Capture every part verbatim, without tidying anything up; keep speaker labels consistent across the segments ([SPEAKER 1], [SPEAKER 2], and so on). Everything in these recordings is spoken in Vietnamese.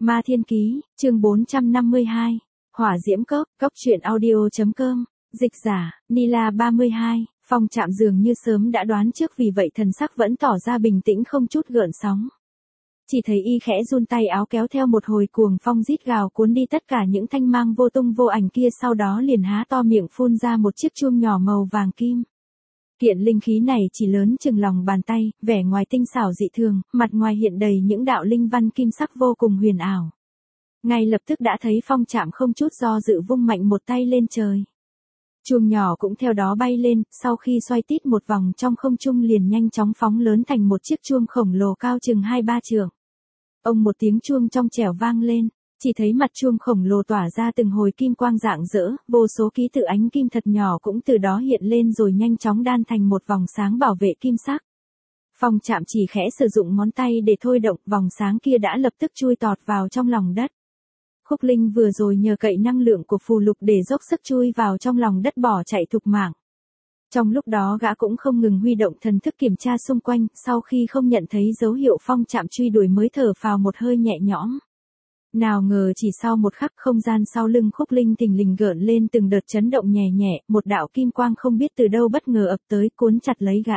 [SPEAKER 1] Ma Thiên Ký, chương bốn trăm năm mươi hai. Hỏa Diễm Cốc, cốc truyện audio chấm com, dịch giả, Nila ba mươi hai, Phong Trạm dường như sớm đã đoán trước vì vậy thần sắc vẫn tỏ ra bình tĩnh không chút gợn sóng. Chỉ thấy y khẽ run tay áo kéo theo một hồi cuồng phong rít gào cuốn đi tất cả những thanh mang vô tung vô ảnh kia, sau đó liền há to miệng phun ra một chiếc chuông nhỏ màu vàng kim. Kiện linh khí này chỉ lớn chừng lòng bàn tay, vẻ ngoài tinh xảo dị thường, mặt ngoài hiện đầy những đạo linh văn kim sắc vô cùng huyền ảo. Ngay lập tức đã thấy Phong Trạm không chút do dự vung mạnh một tay lên trời. Chuông nhỏ cũng theo đó bay lên, sau khi xoay tít một vòng trong không trung liền nhanh chóng phóng lớn thành một chiếc chuông khổng lồ cao chừng hai ba trượng. Ông một tiếng chuông trong trẻo vang lên, chỉ thấy mặt chuông khổng lồ tỏa ra từng hồi kim quang rạng rỡ, vô số ký tự ánh kim thật nhỏ cũng từ đó hiện lên rồi nhanh chóng đan thành một vòng sáng bảo vệ kim sắc. Phong Trạm chỉ khẽ sử dụng ngón tay để thôi động, vòng sáng kia đã lập tức chui tọt vào trong lòng đất. Khúc Linh vừa rồi nhờ cậy năng lượng của phù lục để dốc sức chui vào trong lòng đất bỏ chạy thục mạng. Trong lúc đó gã cũng không ngừng huy động thần thức kiểm tra xung quanh, sau khi không nhận thấy dấu hiệu Phong Trạm truy đuổi mới thở phào một hơi nhẹ nhõm. Nào ngờ chỉ sau một khắc, không gian sau lưng Khúc Linh thình lình gợn lên từng đợt chấn động nhẹ nhẹ, một đạo kim quang không biết từ đâu bất ngờ ập tới cuốn chặt lấy gã.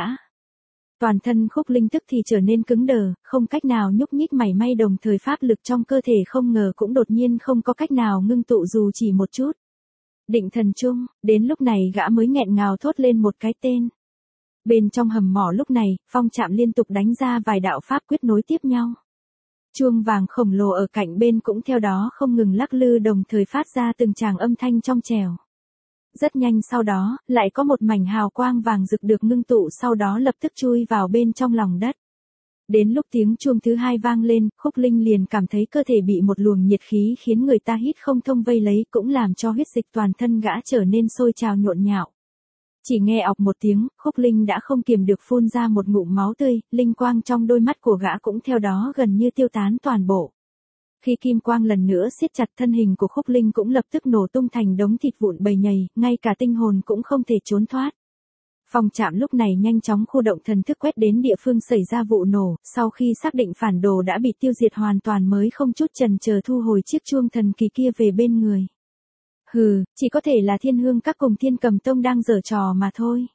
[SPEAKER 1] Toàn thân Khúc Linh tức thì trở nên cứng đờ, không cách nào nhúc nhích mảy may, đồng thời pháp lực trong cơ thể không ngờ cũng đột nhiên không có cách nào ngưng tụ dù chỉ một chút. Định thần chung, đến lúc này gã mới nghẹn ngào thốt lên một cái tên. Bên trong hầm mỏ lúc này, Phong Trạm liên tục đánh ra vài đạo pháp quyết nối tiếp nhau. Chuông vàng khổng lồ ở cạnh bên cũng theo đó không ngừng lắc lư, đồng thời phát ra từng tràng âm thanh trong trẻo. Rất nhanh sau đó, lại có một mảnh hào quang vàng rực được ngưng tụ, sau đó lập tức chui vào bên trong lòng đất. Đến lúc tiếng chuông thứ hai vang lên, Khúc Linh liền cảm thấy cơ thể bị một luồng nhiệt khí khiến người ta hít không thông vây lấy, cũng làm cho huyết dịch toàn thân gã trở nên sôi trào nhộn nhạo. Chỉ nghe ọc một tiếng, Khúc Linh đã không kiềm được phun ra một ngụm máu tươi, linh quang trong đôi mắt của gã cũng theo đó gần như tiêu tán toàn bộ. Khi kim quang lần nữa siết chặt, thân hình của Khúc Linh cũng lập tức nổ tung thành đống thịt vụn bầy nhầy, ngay cả tinh hồn cũng không thể trốn thoát. Phong Trạm lúc này nhanh chóng khu động thần thức quét đến địa phương xảy ra vụ nổ, sau khi xác định phản đồ đã bị tiêu diệt hoàn toàn mới không chút chần chờ thu hồi chiếc chuông thần kỳ kia về bên người. Hừ, chỉ có thể là Thiên Hương Các cùng Thiên Cầm Tông đang giở trò mà thôi.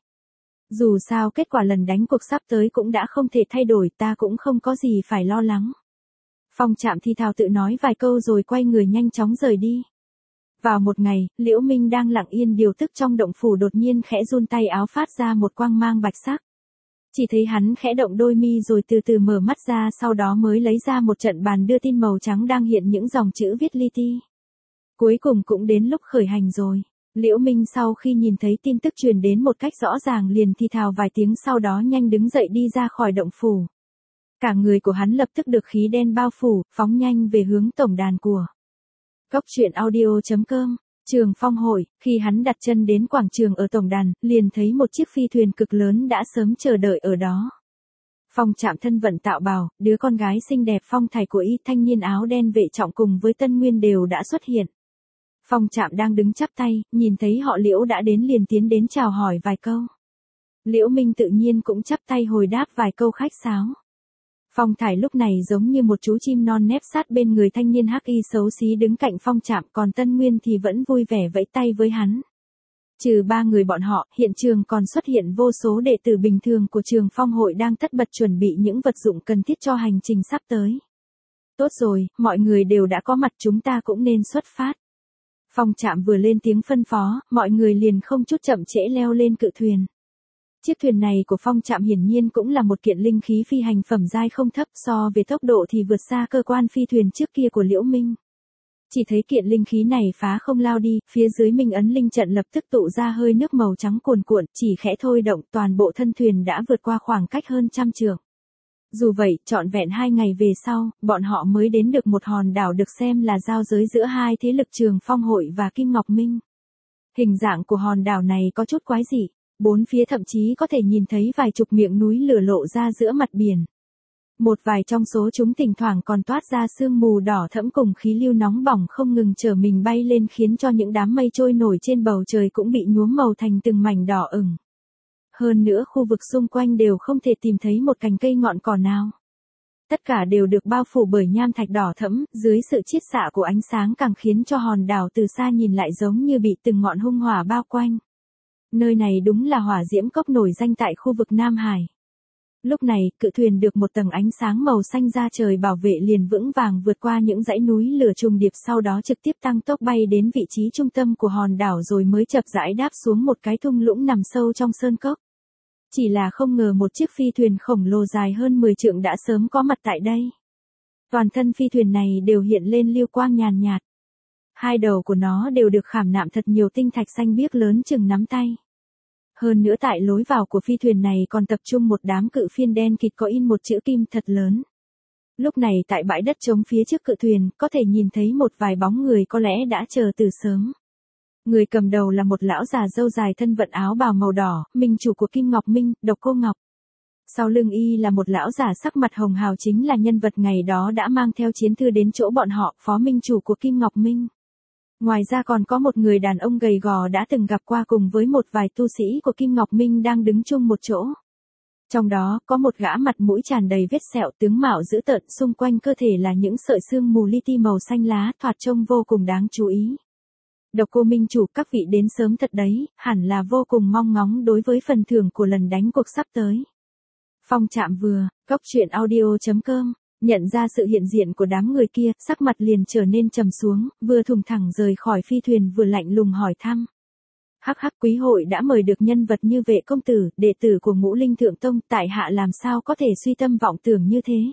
[SPEAKER 1] Dù sao kết quả lần đánh cuộc sắp tới cũng đã không thể thay đổi, ta cũng không có gì phải lo lắng. Phong Trạm thì thào tự nói vài câu rồi quay người nhanh chóng rời đi. Vào một ngày, Liễu Minh đang lặng yên điều tức trong động phủ đột nhiên khẽ run tay áo phát ra một quang mang bạch sắc. Chỉ thấy hắn khẽ động đôi mi rồi từ từ mở mắt ra, sau đó mới lấy ra một trận bàn đưa tin màu trắng đang hiện những dòng chữ viết li ti. Cuối cùng cũng đến lúc khởi hành rồi. Liễu Minh sau khi nhìn thấy tin tức truyền đến một cách rõ ràng liền thì thào vài tiếng, sau đó nhanh đứng dậy đi ra khỏi động phủ. Cả người của hắn lập tức được khí đen bao phủ, phóng nhanh về hướng tổng đàn của cốc truyện audio chấm com, Trường Phong hội. Khi hắn đặt chân đến quảng trường ở tổng đàn, liền thấy một chiếc phi thuyền cực lớn đã sớm chờ đợi ở đó. Phong Trạm thân vận tạo bào, đứa con gái xinh đẹp phong thải của y, thanh niên áo đen vệ trọng cùng với Tân Nguyên đều đã xuất hiện. Phong Trạm đang đứng chắp tay, nhìn thấy họ Liễu đã đến liền tiến đến chào hỏi vài câu. Liễu Minh tự nhiên cũng chắp tay hồi đáp vài câu khách sáo. Phong Thải lúc này giống như một chú chim non nép sát bên người thanh niên hắc y xấu xí đứng cạnh Phong Trạm, còn Tân Nguyên thì vẫn vui vẻ vẫy tay với hắn. Trừ ba người bọn họ, hiện trường còn xuất hiện vô số đệ tử bình thường của Trường Phong hội đang tất bật chuẩn bị những vật dụng cần thiết cho hành trình sắp tới. Tốt rồi, mọi người đều đã có mặt, chúng ta cũng nên xuất phát. Phong Trạm vừa lên tiếng phân phó, mọi người liền không chút chậm trễ leo lên cự thuyền. Chiếc thuyền này của Phong Trạm hiển nhiên cũng là một kiện linh khí phi hành phẩm giai không thấp, so về tốc độ thì vượt xa cơ quan phi thuyền trước kia của Liễu Minh. Chỉ thấy kiện linh khí này phá không lao đi, phía dưới Minh ấn linh trận lập tức tụ ra hơi nước màu trắng cuồn cuộn, chỉ khẽ thôi động toàn bộ thân thuyền đã vượt qua khoảng cách hơn trăm trượng. Dù vậy, trọn vẹn hai ngày về sau, bọn họ mới đến được một hòn đảo được xem là giao giới giữa hai thế lực Trường Phong hội và Kim Ngọc Minh. Hình dạng của hòn đảo này có chút quái dị. Bốn phía thậm chí có thể nhìn thấy vài chục miệng núi lửa lộ ra giữa mặt biển. Một vài trong số chúng thỉnh thoảng còn toát ra sương mù đỏ thẫm cùng khí lưu nóng bỏng không ngừng chở mình bay lên, khiến cho những đám mây trôi nổi trên bầu trời cũng bị nhuốm màu thành từng mảnh đỏ ửng. Hơn nữa khu vực xung quanh đều không thể tìm thấy một cành cây ngọn cỏ nào. tất cả đều được bao phủ bởi nham thạch đỏ thẫm, dưới sự chiết xạ của ánh sáng càng khiến cho hòn đảo từ xa nhìn lại giống như bị từng ngọn hung hỏa bao quanh. Nơi này đúng là hỏa diễm cốc nổi danh tại khu vực Nam Hải. Lúc này, cự thuyền được một tầng ánh sáng màu xanh da trời bảo vệ liền vững vàng vượt qua những dãy núi lửa trùng điệp, sau đó trực tiếp tăng tốc bay đến vị trí trung tâm của hòn đảo rồi mới chậm rãi đáp xuống một cái thung lũng nằm sâu trong sơn cốc. Chỉ là không ngờ một chiếc phi thuyền khổng lồ dài hơn mười trượng đã sớm có mặt tại đây. Toàn thân phi thuyền này đều hiện lên lưu quang nhàn nhạt. Hai đầu của nó đều được khảm nạm thật nhiều tinh thạch xanh biếc lớn chừng nắm tay. Hơn nữa tại lối vào của phi thuyền này còn tập trung một đám cự phiên đen kịt có in một chữ kim thật lớn. Lúc này tại bãi đất trống phía trước cự thuyền, có thể nhìn thấy một vài bóng người có lẽ đã chờ từ sớm. Người cầm đầu là một lão già râu dài thân vận áo bào màu đỏ, minh chủ của Kim Ngọc Minh, Độc Cô Ngọc. Sau lưng y là một lão già sắc mặt hồng hào, chính là nhân vật ngày đó đã mang theo chiến thư đến chỗ bọn họ, phó minh chủ của Kim Ngọc Minh. Ngoài ra còn có một người đàn ông gầy gò đã từng gặp qua cùng với một vài tu sĩ của Kim Ngọc Minh đang đứng chung một chỗ. Trong đó, có một gã mặt mũi tràn đầy vết sẹo, tướng mạo dữ tợn, xung quanh cơ thể là những sợi xương mù li ti màu xanh lá, thoạt trông vô cùng đáng chú ý. Độc Cô Minh chủ, các vị đến sớm thật đấy, hẳn là vô cùng mong ngóng đối với phần thưởng của lần đánh cuộc sắp tới. Phong Trạm vừa, cốc truyện audio chấm com, nhận ra sự hiện diện của đám người kia, sắc mặt liền trở nên trầm xuống, vừa thùng thẳng rời khỏi phi thuyền vừa lạnh lùng hỏi thăm. Hắc hắc, quý hội đã mời được nhân vật như Vệ công tử, đệ tử của Ngũ Linh Thượng Tông, tại hạ làm sao có thể suy tâm vọng tưởng như thế.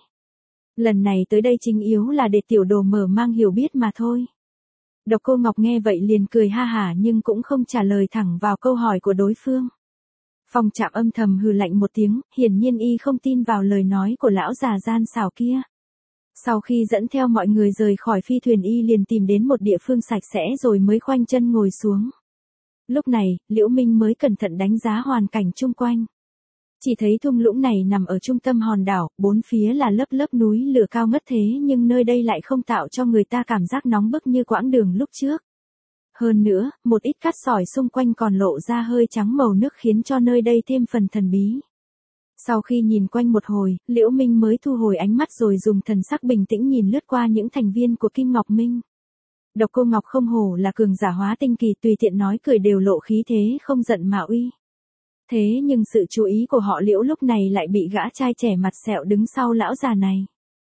[SPEAKER 1] Lần này tới đây chính yếu là để tiểu đồ mở mang hiểu biết mà thôi. Độc Cô Ngọc nghe vậy liền cười ha hả nhưng cũng không trả lời thẳng vào câu hỏi của đối phương. Phong Trạm âm thầm hừ lạnh một tiếng, hiển nhiên y không tin vào lời nói của lão già gian xảo kia. Sau khi dẫn theo mọi người rời khỏi phi thuyền, y liền tìm đến một địa phương sạch sẽ rồi mới khoanh chân ngồi xuống. Lúc này, Liễu Minh mới cẩn thận đánh giá hoàn cảnh chung quanh. Chỉ thấy thung lũng này nằm ở trung tâm hòn đảo, bốn phía là lớp lớp núi lửa cao ngất thế nhưng nơi đây lại không tạo cho người ta cảm giác nóng bức như quãng đường lúc trước. Hơn nữa, một ít cát sỏi xung quanh còn lộ ra hơi trắng màu nước khiến cho nơi đây thêm phần thần bí. Sau khi nhìn quanh một hồi, Liễu Minh mới thu hồi ánh mắt rồi dùng thần sắc bình tĩnh nhìn lướt qua những thành viên của Kim Ngọc Minh. Độc Cô Ngọc không hổ là cường giả hóa tinh kỳ, tùy tiện nói cười đều lộ khí thế không giận mà uy. Thế nhưng sự chú ý của họ Liễu lúc này lại bị gã trai trẻ mặt sẹo đứng sau lão già này.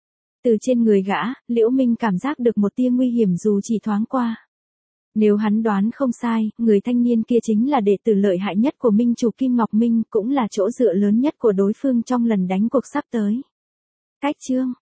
[SPEAKER 1] Từ trên người gã, Liễu Minh cảm giác được một tia nguy hiểm dù chỉ thoáng qua. Nếu hắn đoán không sai, người thanh niên kia chính là đệ tử lợi hại nhất của Minh chủ Kim Ngọc Minh, cũng là chỗ dựa lớn nhất của đối phương trong lần đánh cuộc sắp tới. Cách chương